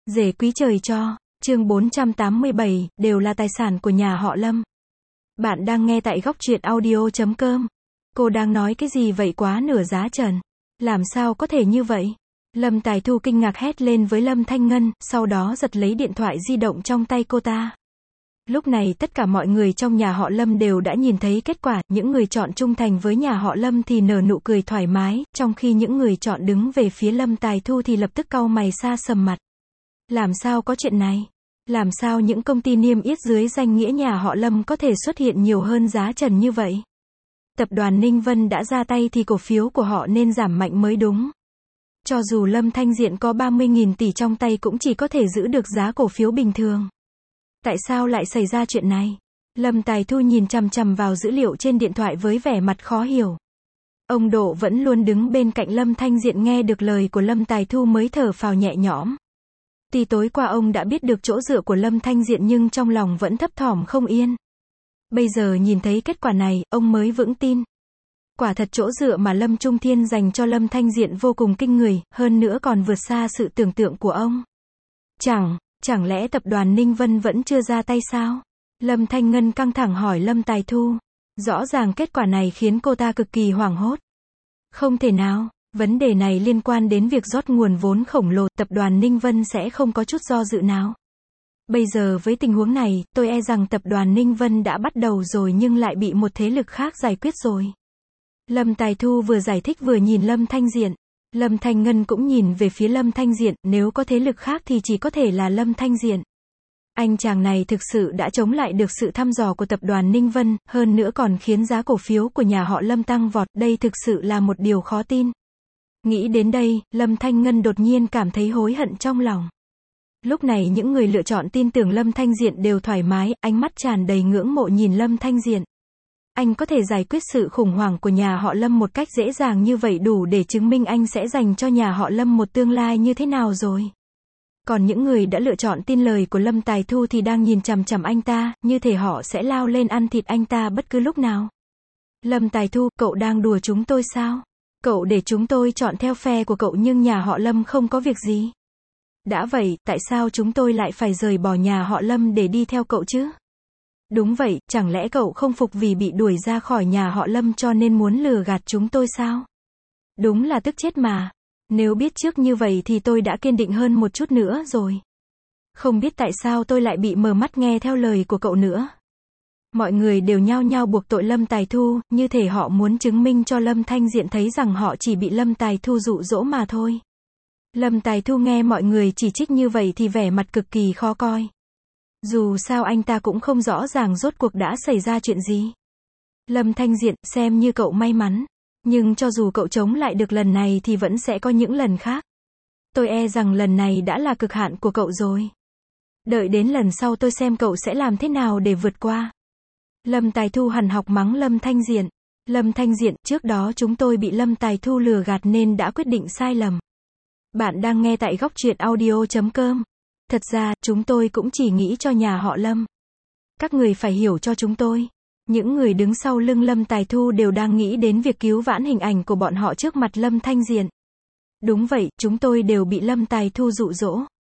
Rể quý trời cho, chương 487, đều là tài sản của nhà họ Lâm. Bạn đang nghe tại góc truyện audio.com. Cô đang nói cái gì vậy, quá nửa giá trần. Làm sao có thể như vậy? Lâm Tài Thu kinh ngạc hét lên với Lâm Thanh Ngân, sau đó giật lấy điện thoại di động trong tay cô ta. Lúc này tất cả mọi người trong nhà họ Lâm đều đã nhìn thấy kết quả, những người chọn trung thành với nhà họ Lâm thì nở nụ cười thoải mái, trong khi những người chọn đứng về phía Lâm Tài Thu thì lập tức cau mày xa sầm mặt. Làm sao có chuyện này? Làm sao những công ty niêm yết dưới danh nghĩa nhà họ Lâm có thể xuất hiện nhiều hơn giá trần như vậy? Tập đoàn Ninh Vân đã ra tay thì cổ phiếu của họ nên giảm mạnh mới đúng. Cho dù Lâm Thanh Diện có 30.000 tỷ trong tay cũng chỉ có thể giữ được giá cổ phiếu bình thường. Tại sao lại xảy ra chuyện này? Lâm Tài Thu nhìn chằm chằm vào dữ liệu trên điện thoại với vẻ mặt khó hiểu. Ông Độ vẫn luôn đứng bên cạnh Lâm Thanh Diện nghe được lời của Lâm Tài Thu mới thở phào nhẹ nhõm. Tuy tối qua ông đã biết được chỗ dựa của Lâm Thanh Diện nhưng trong lòng vẫn thấp thỏm không yên. Bây giờ nhìn thấy kết quả này, ông mới vững tin. Quả thật chỗ dựa mà Lâm Trung Thiên dành cho Lâm Thanh Diện vô cùng kinh người, hơn nữa còn vượt xa sự tưởng tượng của ông. Chẳng lẽ tập đoàn Ninh Vân vẫn chưa ra tay sao? Lâm Thanh Ngân căng thẳng hỏi Lâm Tài Thu. Rõ ràng kết quả này khiến cô ta cực kỳ hoảng hốt. Không thể nào, vấn đề này liên quan đến việc rót nguồn vốn khổng lồ, tập đoàn Ninh Vân sẽ không có chút do dự nào. Bây giờ với tình huống này, tôi e rằng tập đoàn Ninh Vân đã bắt đầu rồi nhưng lại bị một thế lực khác giải quyết rồi. Lâm Tài Thu vừa giải thích vừa nhìn Lâm Thanh Diện. Lâm Thanh Ngân cũng nhìn về phía Lâm Thanh Diện, nếu có thế lực khác thì chỉ có thể là Lâm Thanh Diện. Anh chàng này thực sự đã chống lại được sự thăm dò của tập đoàn Ninh Vân, hơn nữa còn khiến giá cổ phiếu của nhà họ Lâm tăng vọt, đây thực sự là một điều khó tin. Nghĩ đến đây, Lâm Thanh Ngân đột nhiên cảm thấy hối hận trong lòng. Lúc này những người lựa chọn tin tưởng Lâm Thanh Diện đều thoải mái, ánh mắt tràn đầy ngưỡng mộ nhìn Lâm Thanh Diện. Anh có thể giải quyết sự khủng hoảng của nhà họ Lâm một cách dễ dàng như vậy đủ để chứng minh anh sẽ dành cho nhà họ Lâm một tương lai như thế nào rồi. Còn những người đã lựa chọn tin lời của Lâm Tài Thu thì đang nhìn chằm chằm anh ta, như thể họ sẽ lao lên ăn thịt anh ta bất cứ lúc nào. Lâm Tài Thu, cậu đang đùa chúng tôi sao? Cậu để chúng tôi chọn theo phe của cậu nhưng nhà họ Lâm không có việc gì. Đã vậy, tại sao chúng tôi lại phải rời bỏ nhà họ Lâm để đi theo cậu chứ? Đúng vậy, chẳng lẽ cậu không phục vì bị đuổi ra khỏi nhà họ Lâm cho nên muốn lừa gạt chúng tôi sao? Đúng là tức chết mà. Nếu biết trước như vậy thì tôi đã kiên định hơn một chút nữa rồi. Không biết tại sao tôi lại bị mờ mắt nghe theo lời của cậu nữa. Mọi người đều nhao nhao buộc tội Lâm Tài Thu, như thể họ muốn chứng minh cho Lâm Thanh Diện thấy rằng họ chỉ bị Lâm Tài Thu dụ dỗ mà thôi. Lâm Tài Thu nghe mọi người chỉ trích như vậy thì vẻ mặt cực kỳ khó coi. Dù sao anh ta cũng không rõ ràng rốt cuộc đã xảy ra chuyện gì. Lâm Thanh Diện, xem như cậu may mắn. Nhưng cho dù cậu chống lại được lần này thì vẫn sẽ có những lần khác. Tôi e rằng lần này đã là cực hạn của cậu rồi. Đợi đến lần sau tôi xem cậu sẽ làm thế nào để vượt qua. Lâm Tài Thu hằn học mắng Lâm Thanh Diện. Lâm Thanh Diện, trước đó chúng tôi bị Lâm Tài Thu lừa gạt nên đã quyết định sai lầm. Bạn đang nghe tại góc truyện audio.com. Thật ra, chúng tôi cũng chỉ nghĩ cho nhà họ Lâm. Các người phải hiểu cho chúng tôi. Những người đứng sau lưng Lâm Tài Thu đều đang nghĩ đến việc cứu vãn hình ảnh của bọn họ trước mặt Lâm Thanh Diện. Đúng vậy, chúng tôi đều bị Lâm Tài Thu dụ dỗ.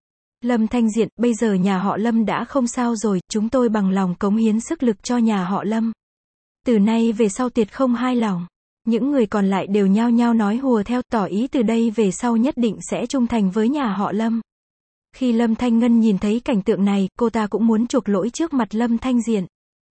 Lâm Thanh Diện, bây giờ nhà họ Lâm đã không sao rồi, chúng tôi bằng lòng cống hiến sức lực cho nhà họ Lâm. Từ nay về sau tuyệt không hai lòng. Những người còn lại đều nhao nhao nói hùa theo, tỏ ý từ đây về sau nhất định sẽ trung thành với nhà họ Lâm. Khi Lâm Thanh Ngân nhìn thấy cảnh tượng này, cô ta cũng muốn chuộc lỗi trước mặt Lâm Thanh Diện.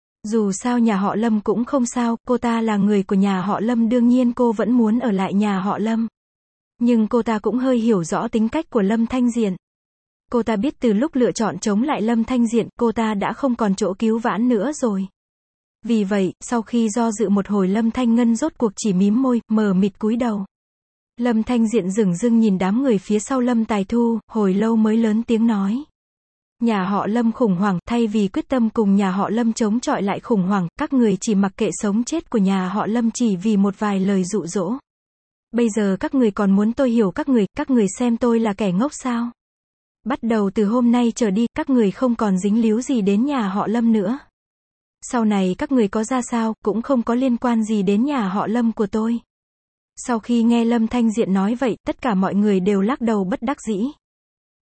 Dù sao nhà họ Lâm cũng không sao, cô ta là người của nhà họ Lâm đương nhiên cô vẫn muốn ở lại nhà họ Lâm. Nhưng cô ta cũng hơi hiểu rõ tính cách của Lâm Thanh Diện. Cô ta biết từ lúc lựa chọn chống lại Lâm Thanh Diện, cô ta đã không còn chỗ cứu vãn nữa rồi. Vì vậy, sau khi do dự một hồi Lâm Thanh Ngân rốt cuộc chỉ mím môi, mờ mịt cúi đầu. Lâm Thanh Diện dửng dưng nhìn đám người phía sau Lâm Tài Thu, hồi lâu mới lớn tiếng nói. Nhà họ Lâm khủng hoảng, thay vì quyết tâm cùng nhà họ Lâm chống chọi lại khủng hoảng, các người chỉ mặc kệ sống chết của nhà họ Lâm chỉ vì một vài lời dụ dỗ. Bây giờ các người còn muốn tôi hiểu các người xem tôi là kẻ ngốc sao? Bắt đầu từ hôm nay trở đi, các người không còn dính líu gì đến nhà họ Lâm nữa. Sau này các người có ra sao, cũng không có liên quan gì đến nhà họ Lâm của tôi. Sau khi nghe Lâm Thanh Diện nói vậy, tất cả mọi người đều lắc đầu bất đắc dĩ.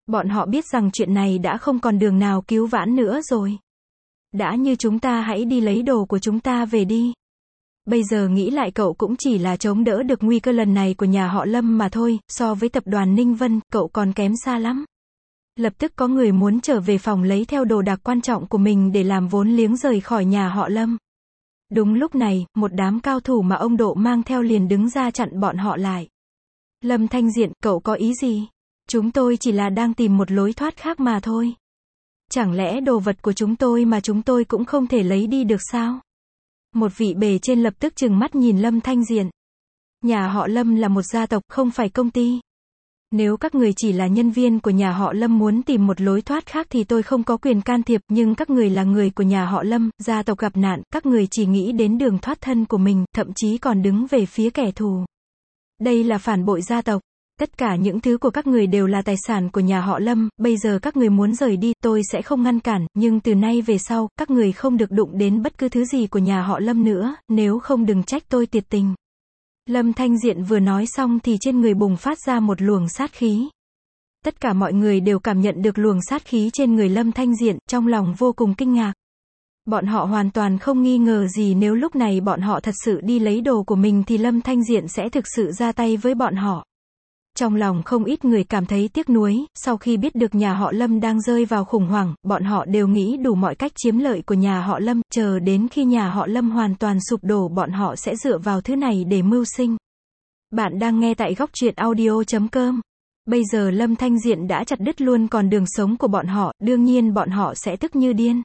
Bọn họ biết rằng chuyện này đã không còn đường nào cứu vãn nữa rồi. Đã như chúng ta hãy đi lấy đồ của chúng ta về đi. Bây giờ nghĩ lại cậu cũng chỉ là chống đỡ được nguy cơ lần này của nhà họ Lâm mà thôi, so với tập đoàn Ninh Vân, cậu còn kém xa lắm. Lập tức có người muốn trở về phòng lấy theo đồ đạc quan trọng của mình để làm vốn liếng rời khỏi nhà họ Lâm. Đúng lúc này, một đám cao thủ mà ông Độ mang theo liền đứng ra chặn bọn họ lại. Lâm Thanh Diện, cậu có ý gì? Chúng tôi chỉ là đang tìm một lối thoát khác mà thôi. Chẳng lẽ đồ vật của chúng tôi mà chúng tôi cũng không thể lấy đi được sao? Một vị bề trên lập tức trừng mắt nhìn Lâm Thanh Diện. Nhà họ Lâm là một gia tộc, không phải công ty. Nếu các người chỉ là nhân viên của nhà họ Lâm muốn tìm một lối thoát khác thì tôi không có quyền can thiệp, nhưng các người là người của nhà họ Lâm, gia tộc gặp nạn, các người chỉ nghĩ đến đường thoát thân của mình, thậm chí còn đứng về phía kẻ thù. Đây là phản bội gia tộc. Tất cả những thứ của các người đều là tài sản của nhà họ Lâm, bây giờ các người muốn rời đi, tôi sẽ không ngăn cản, nhưng từ nay về sau, các người không được đụng đến bất cứ thứ gì của nhà họ Lâm nữa, nếu không đừng trách tôi tuyệt tình. Lâm Thanh Diện vừa nói xong thì trên người bùng phát ra một luồng sát khí. Tất cả mọi người đều cảm nhận được luồng sát khí trên người Lâm Thanh Diện, trong lòng vô cùng kinh ngạc. Bọn họ hoàn toàn không nghi ngờ gì nếu lúc này bọn họ thật sự đi lấy đồ của mình thì Lâm Thanh Diện sẽ thực sự ra tay với bọn họ. Trong lòng không ít người cảm thấy tiếc nuối, sau khi biết được nhà họ Lâm đang rơi vào khủng hoảng, bọn họ đều nghĩ đủ mọi cách chiếm lợi của nhà họ Lâm, chờ đến khi nhà họ Lâm hoàn toàn sụp đổ bọn họ sẽ dựa vào thứ này để mưu sinh. Bạn đang nghe tại góc truyện audio.com. Bây giờ Lâm Thanh Diện đã chặt đứt luôn con đường sống của bọn họ, đương nhiên bọn họ sẽ tức như điên.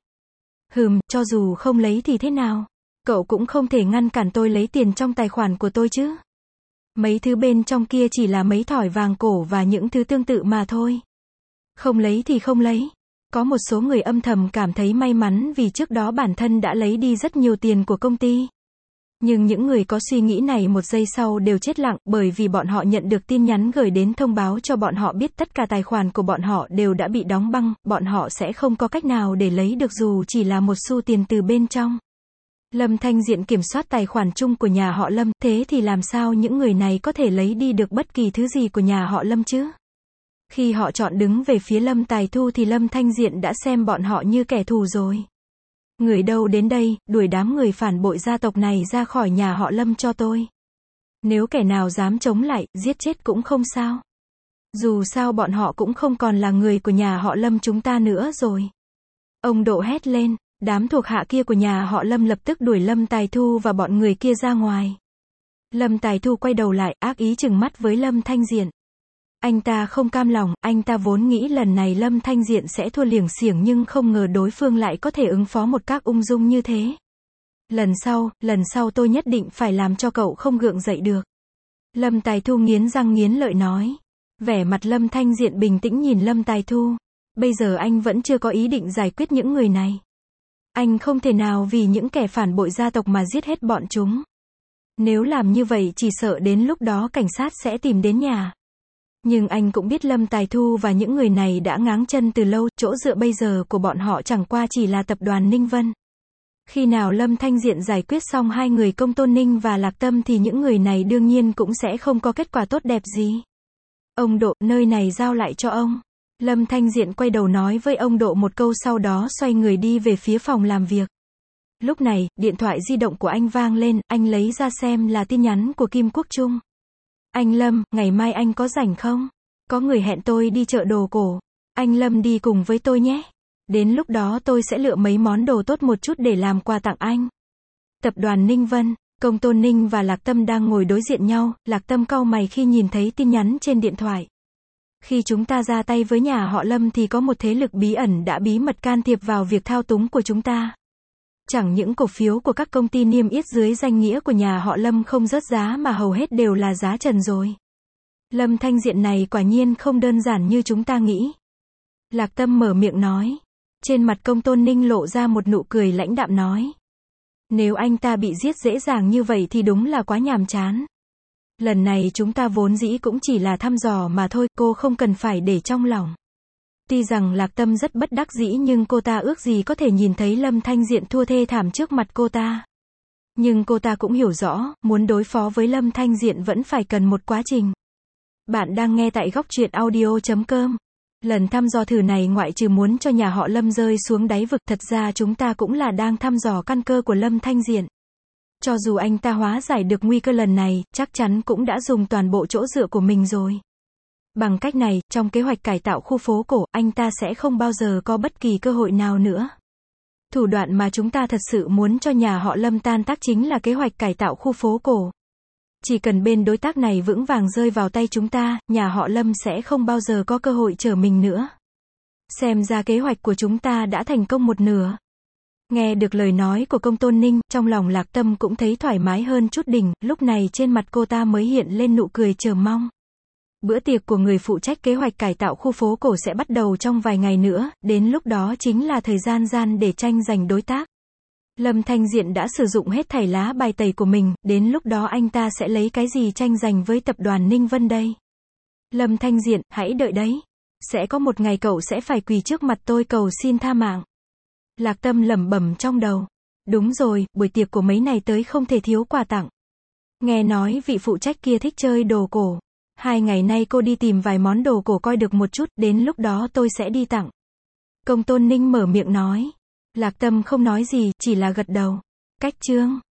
Cho dù không lấy thì thế nào? Cậu cũng không thể ngăn cản tôi lấy tiền trong tài khoản của tôi chứ. Mấy thứ bên trong kia chỉ là mấy thỏi vàng cổ và những thứ tương tự mà thôi. Không lấy thì không lấy. Có một số người âm thầm cảm thấy may mắn vì trước đó bản thân đã lấy đi rất nhiều tiền của công ty. Nhưng những người có suy nghĩ này một giây sau đều chết lặng, bởi vì bọn họ nhận được tin nhắn gửi đến thông báo cho bọn họ biết tất cả tài khoản của bọn họ đều đã bị đóng băng, bọn họ sẽ không có cách nào để lấy được dù chỉ là một xu tiền từ bên trong. Lâm Thanh Diện kiểm soát tài khoản chung của nhà họ Lâm, thế thì làm sao những người này có thể lấy đi được bất kỳ thứ gì của nhà họ Lâm chứ? Khi họ chọn đứng về phía Lâm Tài Thu thì Lâm Thanh Diện đã xem bọn họ như kẻ thù rồi. Người đâu đến đây, đuổi đám người phản bội gia tộc này ra khỏi nhà họ Lâm cho tôi. Nếu kẻ nào dám chống lại, giết chết cũng không sao. Dù sao bọn họ cũng không còn là người của nhà họ Lâm chúng ta nữa rồi. Ông Độ hét lên. Đám thuộc hạ kia của nhà họ Lâm lập tức đuổi Lâm Tài Thu và bọn người kia ra ngoài. Lâm Tài Thu quay đầu lại, ác ý trừng mắt với Lâm Thanh Diện. Anh ta không cam lòng, anh ta vốn nghĩ lần này Lâm Thanh Diện sẽ thua liềng xiềng nhưng không ngờ đối phương lại có thể ứng phó một cách ung dung như thế. Lần sau tôi nhất định phải làm cho cậu không gượng dậy được. Lâm Tài Thu nghiến răng nghiến lợi nói. Vẻ mặt Lâm Thanh Diện bình tĩnh nhìn Lâm Tài Thu. Bây giờ anh vẫn chưa có ý định giải quyết những người này. Anh không thể nào vì những kẻ phản bội gia tộc mà giết hết bọn chúng. Nếu làm như vậy chỉ sợ đến lúc đó cảnh sát sẽ tìm đến nhà. Nhưng anh cũng biết Lâm Tài Thu và những người này đã ngáng chân từ lâu, chỗ dựa bây giờ của bọn họ chẳng qua chỉ là tập đoàn Ninh Vân. Khi nào Lâm Thanh Diện giải quyết xong hai người Công Tôn Ninh và Lạc Tâm thì những người này đương nhiên cũng sẽ không có kết quả tốt đẹp gì. Ông Độ, nơi này giao lại cho ông. Lâm Thanh Diện quay đầu nói với ông Độ một câu sau đó xoay người đi về phía phòng làm việc. Lúc này, điện thoại di động của anh vang lên, anh lấy ra xem là tin nhắn của Kim Quốc Trung. Anh Lâm, ngày mai anh có rảnh không? Có người hẹn tôi đi chợ đồ cổ. Anh Lâm đi cùng với tôi nhé. Đến lúc đó tôi sẽ lựa mấy món đồ tốt một chút để làm quà tặng anh. Tập đoàn Ninh Vân, Công Tôn Ninh và Lạc Tâm đang ngồi đối diện nhau, Lạc Tâm cau mày khi nhìn thấy tin nhắn trên điện thoại. Khi chúng ta ra tay với nhà họ Lâm thì có một thế lực bí ẩn đã bí mật can thiệp vào việc thao túng của chúng ta. Chẳng những cổ phiếu của các công ty niêm yết dưới danh nghĩa của nhà họ Lâm không rớt giá mà hầu hết đều là giá trần rồi. Lâm Thanh Diện này quả nhiên không đơn giản như chúng ta nghĩ. Lạc Tâm mở miệng nói. Trên mặt Công Tôn Ninh lộ ra một nụ cười lãnh đạm nói. Nếu anh ta bị giết dễ dàng như vậy thì đúng là quá nhàm chán. Lần này chúng ta vốn dĩ cũng chỉ là thăm dò mà thôi, cô không cần phải để trong lòng. Tuy rằng Lạc Tâm rất bất đắc dĩ nhưng cô ta ước gì có thể nhìn thấy Lâm Thanh Diện thua thê thảm trước mặt cô ta. Nhưng cô ta cũng hiểu rõ, muốn đối phó với Lâm Thanh Diện vẫn phải cần một quá trình. Bạn đang nghe tại góc truyện audio.com. Lần thăm dò thử này ngoại trừ muốn cho nhà họ Lâm rơi xuống đáy vực, thật ra chúng ta cũng là đang thăm dò căn cơ của Lâm Thanh Diện. Cho dù anh ta hóa giải được nguy cơ lần này, chắc chắn cũng đã dùng toàn bộ chỗ dựa của mình rồi. Bằng cách này, trong kế hoạch cải tạo khu phố cổ, anh ta sẽ không bao giờ có bất kỳ cơ hội nào nữa. Thủ đoạn mà chúng ta thật sự muốn cho nhà họ Lâm tan tác chính là kế hoạch cải tạo khu phố cổ. Chỉ cần bên đối tác này vững vàng rơi vào tay chúng ta, nhà họ Lâm sẽ không bao giờ có cơ hội trở mình nữa. Xem ra kế hoạch của chúng ta đã thành công một nửa. Nghe được lời nói của Công Tôn Ninh, trong lòng Lạc Tâm cũng thấy thoải mái hơn chút đỉnh, lúc này trên mặt cô ta mới hiện lên nụ cười chờ mong. Bữa tiệc của người phụ trách kế hoạch cải tạo khu phố cổ sẽ bắt đầu trong vài ngày nữa, đến lúc đó chính là thời gian để tranh giành đối tác. Lâm Thanh Diện đã sử dụng hết thảy lá bài tẩy của mình, đến lúc đó anh ta sẽ lấy cái gì tranh giành với tập đoàn Ninh Vân đây? Lâm Thanh Diện, hãy đợi đấy. Sẽ có một ngày cậu sẽ phải quỳ trước mặt tôi cầu xin tha mạng. Lạc Tâm lẩm bẩm trong đầu. Đúng rồi, buổi tiệc của mấy này tới không thể thiếu quà tặng. Nghe nói vị phụ trách kia thích chơi đồ cổ. 2 ngày nay cô đi tìm vài món đồ cổ coi được một chút, đến lúc đó tôi sẽ đi tặng. Công Tôn Ninh mở miệng nói. Lạc Tâm không nói gì, chỉ là gật đầu. Cách chương